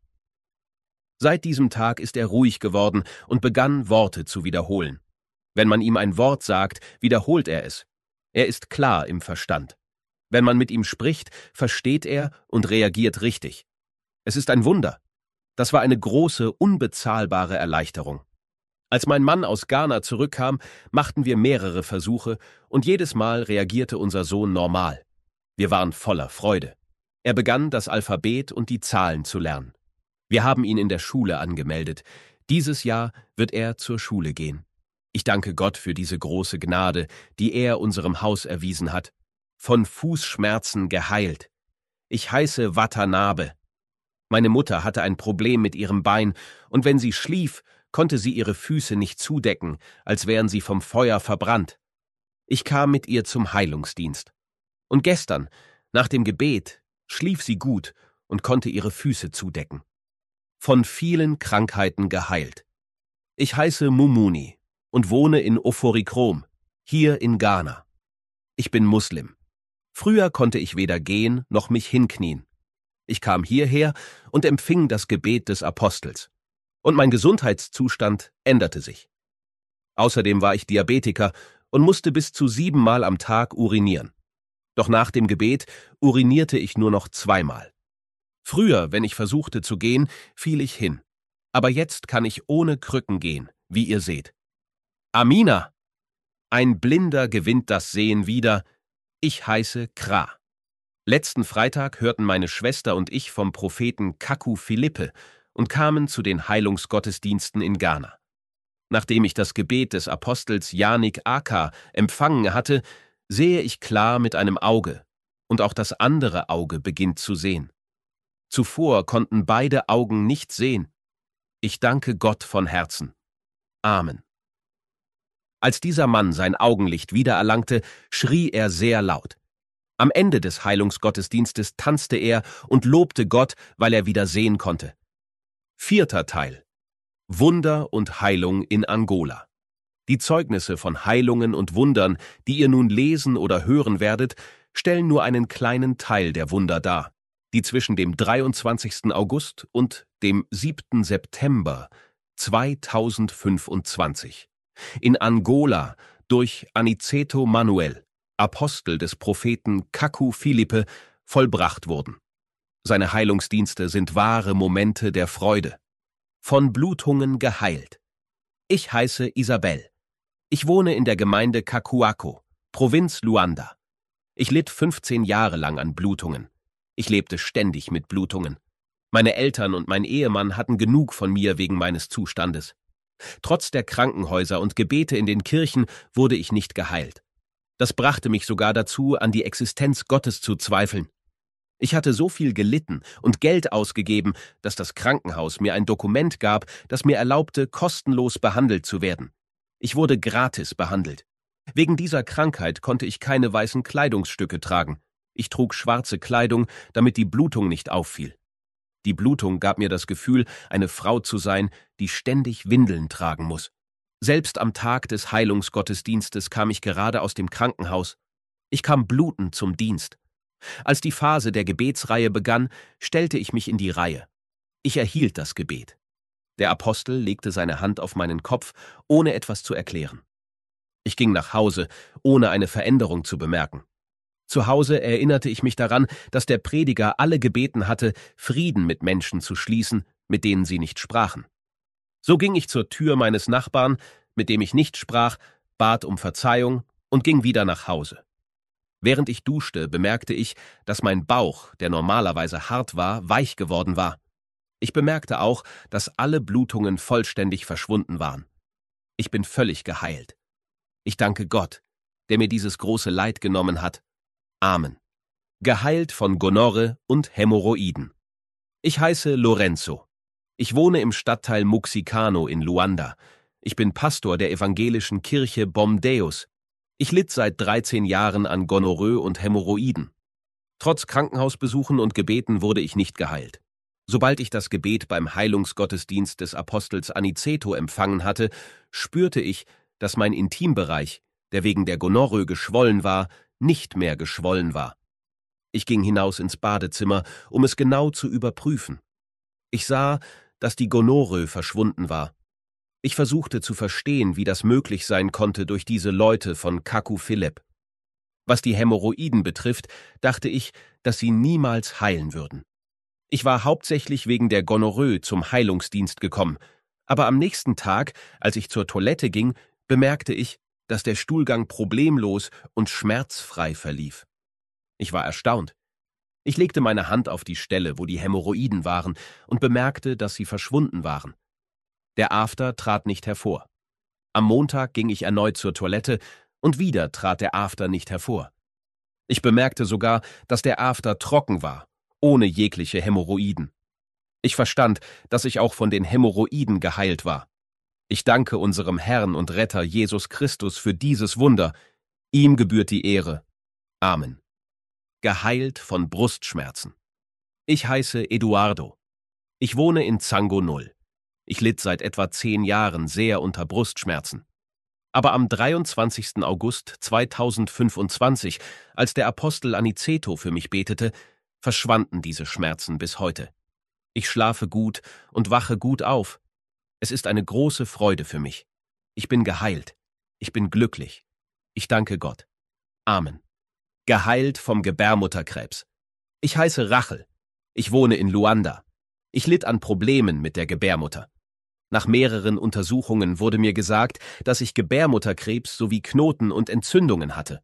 Seit diesem Tag ist er ruhig geworden und begann, Worte zu wiederholen. Wenn man ihm ein Wort sagt, wiederholt er es. Er ist klar im Verstand. Wenn man mit ihm spricht, versteht er und reagiert richtig. Es ist ein Wunder. Das war eine große, unbezahlbare Erleichterung. Als mein Mann aus Ghana zurückkam, machten wir mehrere Versuche und jedes Mal reagierte unser Sohn normal. Wir waren voller Freude. Er begann, das Alphabet und die Zahlen zu lernen. Wir haben ihn in der Schule angemeldet. Dieses Jahr wird er zur Schule gehen. Ich danke Gott für diese große Gnade, die er unserem Haus erwiesen hat. Von Fußschmerzen geheilt. Ich heiße Watanabe. Meine Mutter hatte ein Problem mit ihrem Bein, und wenn sie schlief, konnte sie ihre Füße nicht zudecken, als wären sie vom Feuer verbrannt. Ich kam mit ihr zum Heilungsdienst. Und gestern, nach dem Gebet, schlief sie gut und konnte ihre Füße zudecken. Von vielen Krankheiten geheilt. Ich heiße Mumuni und wohne in Oforikrom, hier in Ghana. Ich bin Muslim. Früher konnte ich weder gehen noch mich hinknien. Ich kam hierher und empfing das Gebet des Apostels. Und mein Gesundheitszustand änderte sich. Außerdem war ich Diabetiker und musste bis zu siebenmal am Tag urinieren. Doch nach dem Gebet urinierte ich nur noch zweimal. Früher, wenn ich versuchte zu gehen, fiel ich hin. Aber jetzt kann ich ohne Krücken gehen, wie ihr seht. Amina! Ein Blinder gewinnt das Sehen wieder. Ich heiße Kra. Letzten Freitag hörten meine Schwester und ich vom Propheten Kaku Philippe und kamen zu den Heilungsgottesdiensten in Ghana. Nachdem ich das Gebet des Apostels Yanik Aka empfangen hatte, sehe ich klar mit einem Auge, und auch das andere Auge beginnt zu sehen. Zuvor konnten beide Augen nicht sehen. Ich danke Gott von Herzen. Amen. Als dieser Mann sein Augenlicht wiedererlangte, schrie er sehr laut. Am Ende des Heilungsgottesdienstes tanzte er und lobte Gott, weil er wieder sehen konnte. Vierter Teil. Wunder und Heilung in Angola. Die Zeugnisse von Heilungen und Wundern, die ihr nun lesen oder hören werdet, stellen nur einen kleinen Teil der Wunder dar, die zwischen dem dreiundzwanzigsten August und dem siebten September zweitausendfünfundzwanzig in Angola durch Aniceto Manuel, Apostel des Propheten Kaku Philippe, vollbracht wurden. Seine Heilungsdienste sind wahre Momente der Freude. Von Blutungen geheilt. Ich heiße Isabel. Ich wohne in der Gemeinde Kakuako, Provinz Luanda. Ich litt fünfzehn Jahre lang an Blutungen. Ich lebte ständig mit Blutungen. Meine Eltern und mein Ehemann hatten genug von mir wegen meines Zustandes. Trotz der Krankenhäuser und Gebete in den Kirchen wurde ich nicht geheilt. Das brachte mich sogar dazu, an die Existenz Gottes zu zweifeln. Ich hatte so viel gelitten und Geld ausgegeben, dass das Krankenhaus mir ein Dokument gab, das mir erlaubte, kostenlos behandelt zu werden. Ich wurde gratis behandelt. Wegen dieser Krankheit konnte ich keine weißen Kleidungsstücke tragen. Ich trug schwarze Kleidung, damit die Blutung nicht auffiel. Die Blutung gab mir das Gefühl, eine Frau zu sein, die ständig Windeln tragen muss. Selbst am Tag des Heilungsgottesdienstes kam ich gerade aus dem Krankenhaus. Ich kam blutend zum Dienst. Als die Phase der Gebetsreihe begann, stellte ich mich in die Reihe. Ich erhielt das Gebet. Der Apostel legte seine Hand auf meinen Kopf, ohne etwas zu erklären. Ich ging nach Hause, ohne eine Veränderung zu bemerken. Zu Hause erinnerte ich mich daran, dass der Prediger alle gebeten hatte, Frieden mit Menschen zu schließen, mit denen sie nicht sprachen. So ging ich zur Tür meines Nachbarn, mit dem ich nicht sprach, bat um Verzeihung und ging wieder nach Hause. Während ich duschte, bemerkte ich, dass mein Bauch, der normalerweise hart war, weich geworden war. Ich bemerkte auch, dass alle Blutungen vollständig verschwunden waren. Ich bin völlig geheilt. Ich danke Gott, der mir dieses große Leid genommen hat. Amen. Geheilt von Gonorrhoe und Hämorrhoiden. Ich heiße Lorenzo. Ich wohne im Stadtteil Muxicano in Luanda. Ich bin Pastor der evangelischen Kirche Bom Deus. Ich litt seit dreizehn Jahren an Gonorrhoe und Hämorrhoiden. Trotz Krankenhausbesuchen und Gebeten wurde ich nicht geheilt. Sobald ich das Gebet beim Heilungsgottesdienst des Apostels Aniceto empfangen hatte, spürte ich, dass mein Intimbereich, der wegen der Gonorrhoe geschwollen war, nicht mehr geschwollen war. Ich ging hinaus ins Badezimmer, um es genau zu überprüfen. Ich sah, dass die Gonorrhoe verschwunden war. Ich versuchte zu verstehen, wie das möglich sein konnte durch diese Leute von Kaku Philipp. Was die Hämorrhoiden betrifft, dachte ich, dass sie niemals heilen würden. Ich war hauptsächlich wegen der Gonorrhoe zum Heilungsdienst gekommen, aber am nächsten Tag, als ich zur Toilette ging, bemerkte ich, dass der Stuhlgang problemlos und schmerzfrei verlief. Ich war erstaunt. Ich legte meine Hand auf die Stelle, wo die Hämorrhoiden waren, und bemerkte, dass sie verschwunden waren. Der After trat nicht hervor. Am Montag ging ich erneut zur Toilette, und wieder trat der After nicht hervor. Ich bemerkte sogar, dass der After trocken war, ohne jegliche Hämorrhoiden. Ich verstand, dass ich auch von den Hämorrhoiden geheilt war. Ich danke unserem Herrn und Retter Jesus Christus für dieses Wunder. Ihm gebührt die Ehre. Amen. Geheilt von Brustschmerzen. Ich heiße Eduardo. Ich wohne in Zango Null. Ich litt seit etwa zehn Jahren sehr unter Brustschmerzen. Aber am dreiundzwanzigsten August zweitausendfünfundzwanzig, als der Apostel Aniceto für mich betete, verschwanden diese Schmerzen bis heute. Ich schlafe gut und wache gut auf. Es ist eine große Freude für mich. Ich bin geheilt. Ich bin glücklich. Ich danke Gott. Amen. Geheilt vom Gebärmutterkrebs. Ich heiße Rachel. Ich wohne in Luanda. Ich litt an Problemen mit der Gebärmutter. Nach mehreren Untersuchungen wurde mir gesagt, dass ich Gebärmutterkrebs sowie Knoten und Entzündungen hatte.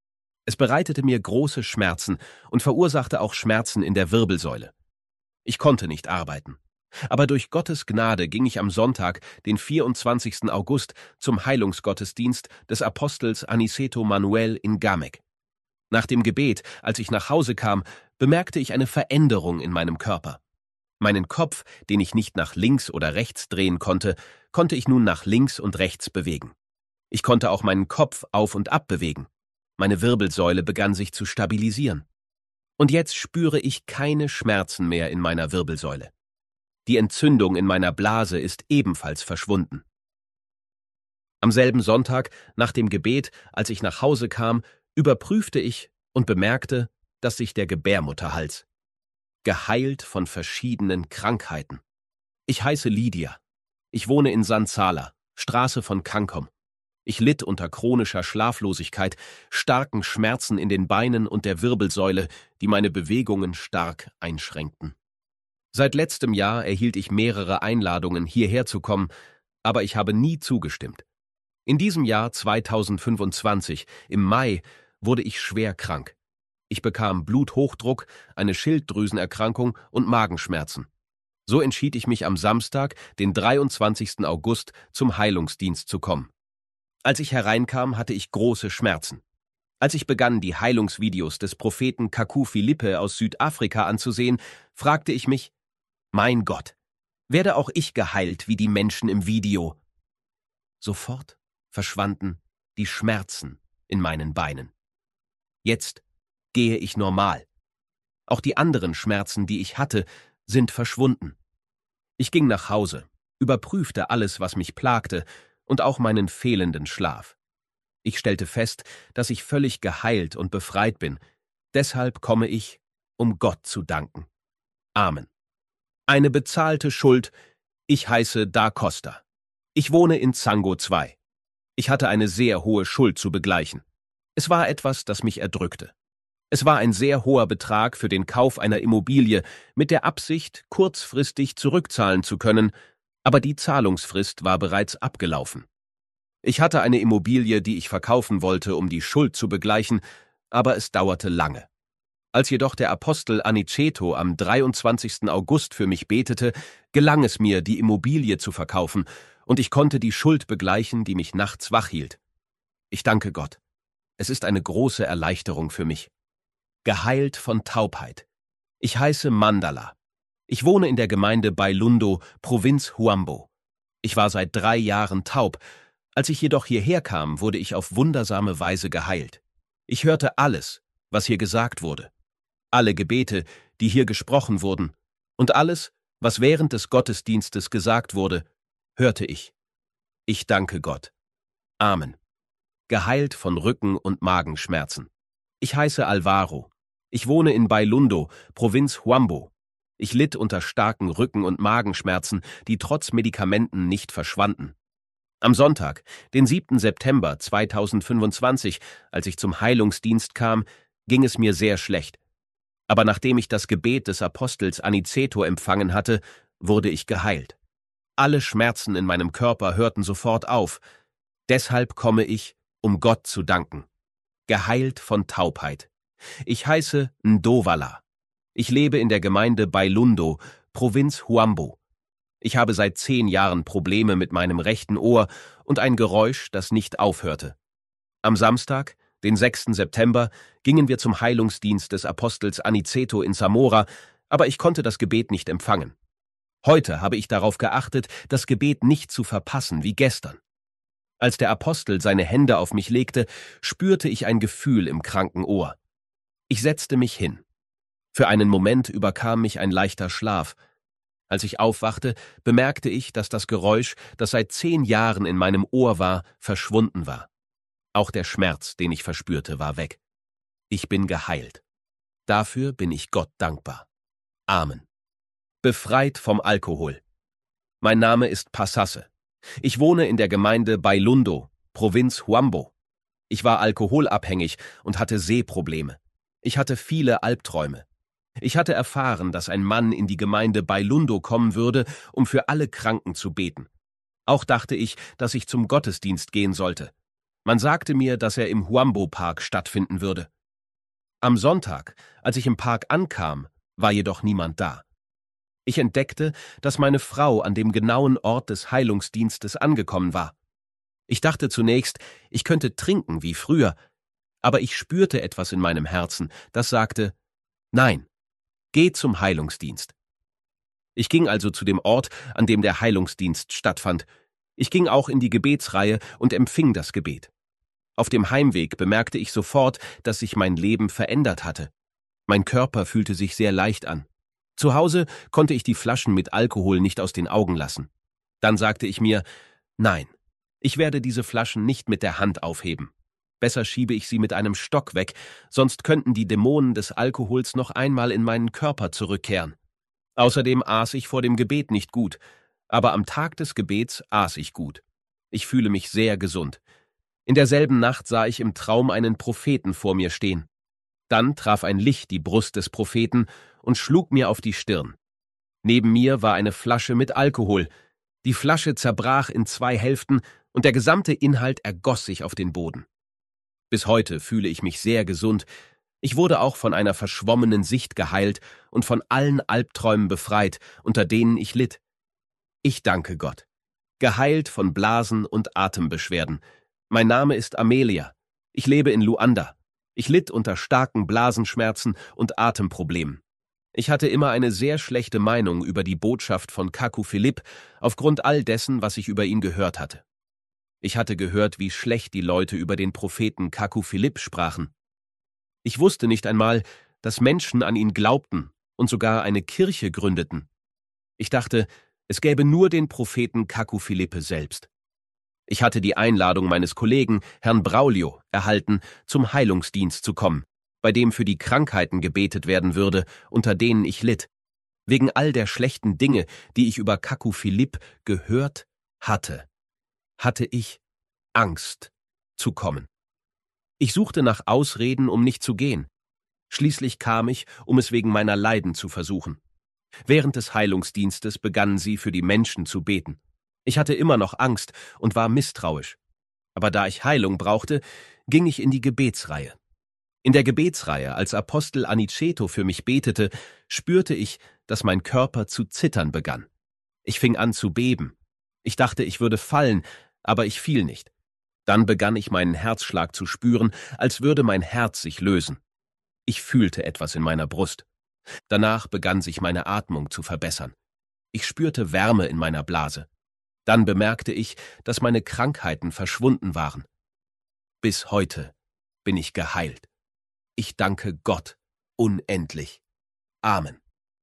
Es bereitete mir große Schmerzen und verursachte auch Schmerzen in der Wirbelsäule. Ich konnte nicht arbeiten. Aber durch Gottes Gnade ging ich am Sonntag, den vierundzwanzigsten August, zum Heilungsgottesdienst des Apostels Aniceto Manuel in Gamek. Nach dem Gebet, als ich nach Hause kam, bemerkte ich eine Veränderung in meinem Körper. Meinen Kopf, den ich nicht nach links oder rechts drehen konnte, konnte ich nun nach links und rechts bewegen. Ich konnte auch meinen Kopf auf und ab bewegen. Meine Wirbelsäule begann sich zu stabilisieren. Und jetzt spüre ich keine Schmerzen mehr in meiner Wirbelsäule. Die Entzündung in meiner Blase ist ebenfalls verschwunden. Am selben Sonntag, nach dem Gebet, als ich nach Hause kam, überprüfte ich und bemerkte, dass sich der Gebärmutterhals geheilt von verschiedenen Krankheiten. Ich heiße Lydia. Ich wohne in Sansala, Straße von Kankom. Ich litt unter chronischer Schlaflosigkeit, starken Schmerzen in den Beinen und der Wirbelsäule, die meine Bewegungen stark einschränkten. Seit letztem Jahr erhielt ich mehrere Einladungen, hierher zu kommen, aber ich habe nie zugestimmt. In diesem Jahr zweitausendfünfundzwanzig, im Mai, wurde ich schwer krank. Ich bekam Bluthochdruck, eine Schilddrüsenerkrankung und Magenschmerzen. So entschied ich mich am Samstag, den dreiundzwanzigsten August, zum Heilungsdienst zu kommen. Als ich hereinkam, hatte ich große Schmerzen. Als ich begann, die Heilungsvideos des Propheten Kaku Philippe aus Südafrika anzusehen, fragte ich mich, mein Gott, werde auch ich geheilt wie die Menschen im Video? Sofort verschwanden die Schmerzen in meinen Beinen. Jetzt gehe ich normal. Auch die anderen Schmerzen, die ich hatte, sind verschwunden. Ich ging nach Hause, überprüfte alles, was mich plagte, und auch meinen fehlenden Schlaf. Ich stellte fest, dass ich völlig geheilt und befreit bin. Deshalb komme ich, um Gott zu danken. Amen. Eine bezahlte Schuld. Ich heiße Da Costa. Ich wohne in Zango zwei. Ich hatte eine sehr hohe Schuld zu begleichen. Es war etwas, das mich erdrückte. Es war ein sehr hoher Betrag für den Kauf einer Immobilie mit der Absicht, kurzfristig zurückzahlen zu können, aber die Zahlungsfrist war bereits abgelaufen. Ich hatte eine Immobilie, die ich verkaufen wollte, um die Schuld zu begleichen, aber es dauerte lange. Als jedoch der Apostel Aniceto am dreiundzwanzigsten August für mich betete, gelang es mir, die Immobilie zu verkaufen, und ich konnte die Schuld begleichen, die mich nachts wach hielt. Ich danke Gott. Es ist eine große Erleichterung für mich. Geheilt von Taubheit. Ich heiße Mandala. Ich wohne in der Gemeinde Bailundo, Provinz Huambo. Ich war seit drei Jahren taub. Als ich jedoch hierher kam, wurde ich auf wundersame Weise geheilt. Ich hörte alles, was hier gesagt wurde. Alle Gebete, die hier gesprochen wurden, und alles, was während des Gottesdienstes gesagt wurde, hörte ich. Ich danke Gott. Amen. Geheilt von Rücken- und Magenschmerzen. Ich heiße Alvaro. Ich wohne in Bailundo, Provinz Huambo. Ich litt unter starken Rücken- und Magenschmerzen, die trotz Medikamenten nicht verschwanden. Am Sonntag, den siebten September zweitausendfünfundzwanzig, als ich zum Heilungsdienst kam, ging es mir sehr schlecht. Aber nachdem ich das Gebet des Apostels Aniceto empfangen hatte, wurde ich geheilt. Alle Schmerzen in meinem Körper hörten sofort auf. Deshalb komme ich, um Gott zu danken. Geheilt von Taubheit. Ich heiße Ndovala. Ich lebe in der Gemeinde Bailundo, Provinz Huambo. Ich habe seit zehn Jahren Probleme mit meinem rechten Ohr und ein Geräusch, das nicht aufhörte. Am Samstag, den sechsten September, gingen wir zum Heilungsdienst des Apostels Aniceto in Zamora, aber ich konnte das Gebet nicht empfangen. Heute habe ich darauf geachtet, das Gebet nicht zu verpassen wie gestern. Als der Apostel seine Hände auf mich legte, spürte ich ein Gefühl im kranken Ohr. Ich setzte mich hin. Für einen Moment überkam mich ein leichter Schlaf. Als ich aufwachte, bemerkte ich, dass das Geräusch, das seit zehn Jahren in meinem Ohr war, verschwunden war. Auch der Schmerz, den ich verspürte, war weg. Ich bin geheilt. Dafür bin ich Gott dankbar. Amen. Befreit vom Alkohol. Mein Name ist Passasse. Ich wohne in der Gemeinde Bailundo, Provinz Huambo. Ich war alkoholabhängig und hatte Sehprobleme. Ich hatte viele Albträume. Ich hatte erfahren, dass ein Mann in die Gemeinde Bailundo kommen würde, um für alle Kranken zu beten. Auch dachte ich, dass ich zum Gottesdienst gehen sollte. Man sagte mir, dass er im Huambo-Park stattfinden würde. Am Sonntag, als ich im Park ankam, war jedoch niemand da. Ich entdeckte, dass meine Frau an dem genauen Ort des Heilungsdienstes angekommen war. Ich dachte zunächst, ich könnte trinken wie früher, aber ich spürte etwas in meinem Herzen, das sagte, nein, geh zum Heilungsdienst. Ich ging also zu dem Ort, an dem der Heilungsdienst stattfand. Ich ging auch in die Gebetsreihe und empfing das Gebet. Auf dem Heimweg bemerkte ich sofort, dass sich mein Leben verändert hatte. Mein Körper fühlte sich sehr leicht an. Zu Hause konnte ich die Flaschen mit Alkohol nicht aus den Augen lassen. Dann sagte ich mir, nein, ich werde diese Flaschen nicht mit der Hand aufheben. Besser schiebe ich sie mit einem Stock weg, sonst könnten die Dämonen des Alkohols noch einmal in meinen Körper zurückkehren. Außerdem aß ich vor dem Gebet nicht gut, aber am Tag des Gebets aß ich gut. Ich fühle mich sehr gesund. In derselben Nacht sah ich im Traum einen Propheten vor mir stehen. Dann traf ein Licht die Brust des Propheten und schlug mir auf die Stirn. Neben mir war eine Flasche mit Alkohol. Die Flasche zerbrach in zwei Hälften und der gesamte Inhalt ergoss sich auf den Boden. Bis heute fühle ich mich sehr gesund. Ich wurde auch von einer verschwommenen Sicht geheilt und von allen Albträumen befreit, unter denen ich litt. Ich danke Gott. Geheilt von Blasen- und Atembeschwerden. Mein Name ist Amelia. Ich lebe in Luanda. Ich litt unter starken Blasenschmerzen und Atemproblemen. Ich hatte immer eine sehr schlechte Meinung über die Botschaft von Kaku Philipp, aufgrund all dessen, was ich über ihn gehört hatte. Ich hatte gehört, wie schlecht die Leute über den Propheten Kaku Philipp sprachen. Ich wusste nicht einmal, dass Menschen an ihn glaubten und sogar eine Kirche gründeten. Ich dachte, es gäbe nur den Propheten Kaku Philippe selbst. Ich hatte die Einladung meines Kollegen, Herrn Braulio, erhalten, zum Heilungsdienst zu kommen. bei dem für die Krankheiten gebetet werden würde, unter denen ich litt, wegen all der schlechten Dinge, die ich über Kaku Philipp gehört hatte, hatte ich Angst zu kommen. Ich suchte nach Ausreden, um nicht zu gehen. Schließlich kam ich, um es wegen meiner Leiden zu versuchen. Während des Heilungsdienstes begannen sie, für die Menschen zu beten. Ich hatte immer noch Angst und war misstrauisch. Aber da ich Heilung brauchte, ging ich in die Gebetsreihe. In der Gebetsreihe, als Apostel Aniceto für mich betete, spürte ich, dass mein Körper zu zittern begann. Ich fing an zu beben. Ich dachte, ich würde fallen, aber ich fiel nicht. Dann begann ich meinen Herzschlag zu spüren, als würde mein Herz sich lösen. Ich fühlte etwas in meiner Brust. Danach begann sich meine Atmung zu verbessern. Ich spürte Wärme in meiner Blase. Dann bemerkte ich, dass meine Krankheiten verschwunden waren. Bis heute bin ich geheilt. Ich danke Gott unendlich. Amen.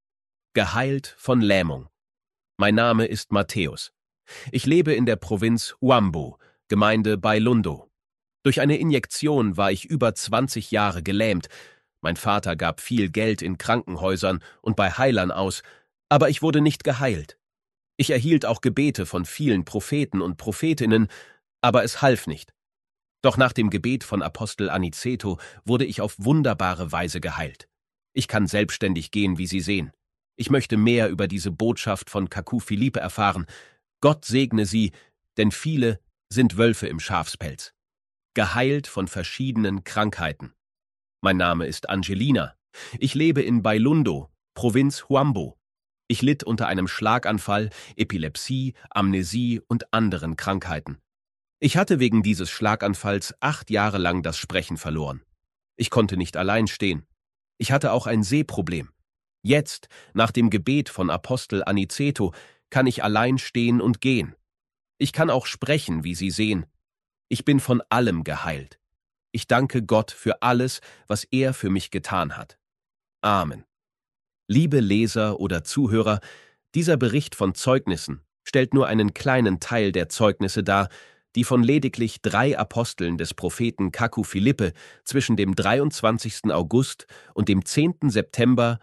Geheilt von Lähmung. Mein Name ist Matthäus. Ich lebe in der Provinz Huambo, Gemeinde Bailundo. Durch eine Injektion war ich über zwanzig Jahre gelähmt. Mein Vater gab viel Geld in Krankenhäusern und bei Heilern aus, aber ich wurde nicht geheilt. Ich erhielt auch Gebete von vielen Propheten und Prophetinnen, aber es half nicht. Doch nach dem Gebet von Apostel Aniceto wurde ich auf wunderbare Weise geheilt. Ich kann selbstständig gehen, wie Sie sehen. Ich möchte mehr über diese Botschaft von Kaku Philipp erfahren. Gott segne Sie, denn viele sind Wölfe im Schafspelz. Geheilt von verschiedenen Krankheiten. Mein Name ist Angelina. Ich lebe in Bailundo, Provinz Huambo. Ich litt unter einem Schlaganfall, Epilepsie, Amnesie und anderen Krankheiten. Ich hatte wegen dieses Schlaganfalls acht Jahre lang das Sprechen verloren. Ich konnte nicht allein stehen. Ich hatte auch ein Sehproblem. Jetzt, nach dem Gebet von Apostel Aniceto, kann ich allein stehen und gehen. Ich kann auch sprechen, wie Sie sehen. Ich bin von allem geheilt. Ich danke Gott für alles, was er für mich getan hat. Amen. Liebe Leser oder Zuhörer, dieser Bericht von Zeugnissen stellt nur einen kleinen Teil der Zeugnisse dar, die von lediglich drei Aposteln des Propheten Kaku Philippe zwischen dem dreiundzwanzigsten August und dem zehnten September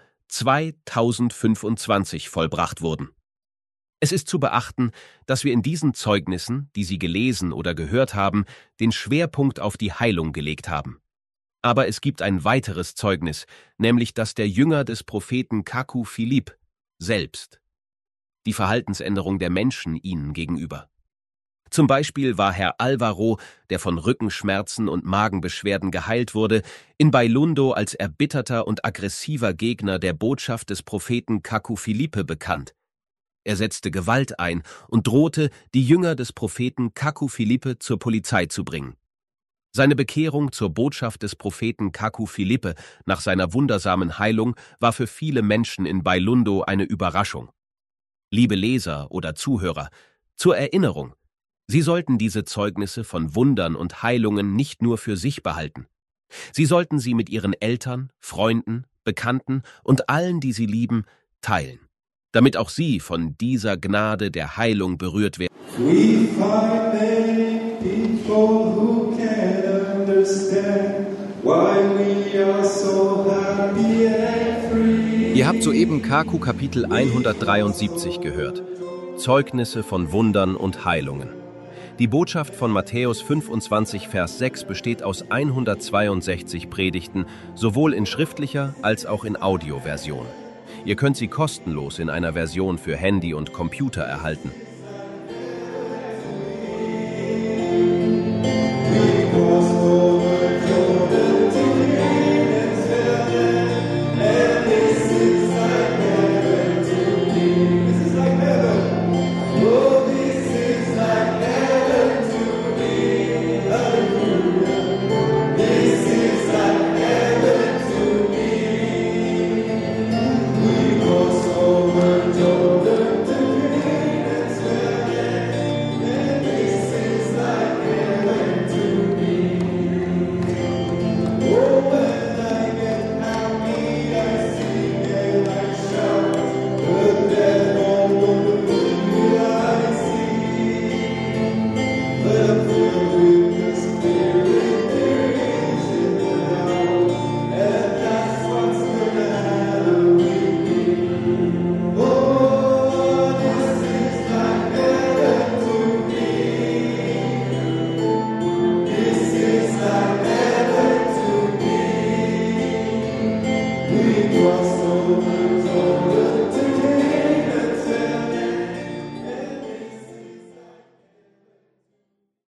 zweitausendfünfundzwanzig vollbracht wurden. Es ist zu beachten, dass wir in diesen Zeugnissen, die Sie gelesen oder gehört haben, den Schwerpunkt auf die Heilung gelegt haben. Aber es gibt ein weiteres Zeugnis, nämlich das der Jünger des Propheten Kaku Philipp selbst. Die Verhaltensänderung der Menschen ihnen gegenüber. Zum Beispiel war Herr Alvaro, der von Rückenschmerzen und Magenbeschwerden geheilt wurde, in Bailundo als erbitterter und aggressiver Gegner der Botschaft des Propheten Kaku Philippe bekannt. Er setzte Gewalt ein und drohte, die Jünger des Propheten Kaku Philippe zur Polizei zu bringen. Seine Bekehrung zur Botschaft des Propheten Kaku Philippe nach seiner wundersamen Heilung war für viele Menschen in Bailundo eine Überraschung. Liebe Leser oder Zuhörer, zur Erinnerung: Sie sollten diese Zeugnisse von Wundern und Heilungen nicht nur für sich behalten. Sie sollten sie mit Ihren Eltern, Freunden, Bekannten und allen, die Sie lieben, teilen, damit auch sie von dieser Gnade der Heilung berührt werden. We find many people who can understand why we are so happy and free. Ihr habt soeben Kaku Kapitel hundertdreiundsiebzig gehört. Zeugnisse von Wundern und Heilungen. Die Botschaft von Matthäus fünfundzwanzig, Vers sechs besteht aus hundertzweiundsechzig Predigten, sowohl in schriftlicher als auch in Audioversion. Ihr könnt sie kostenlos in einer Version für Handy und Computer erhalten.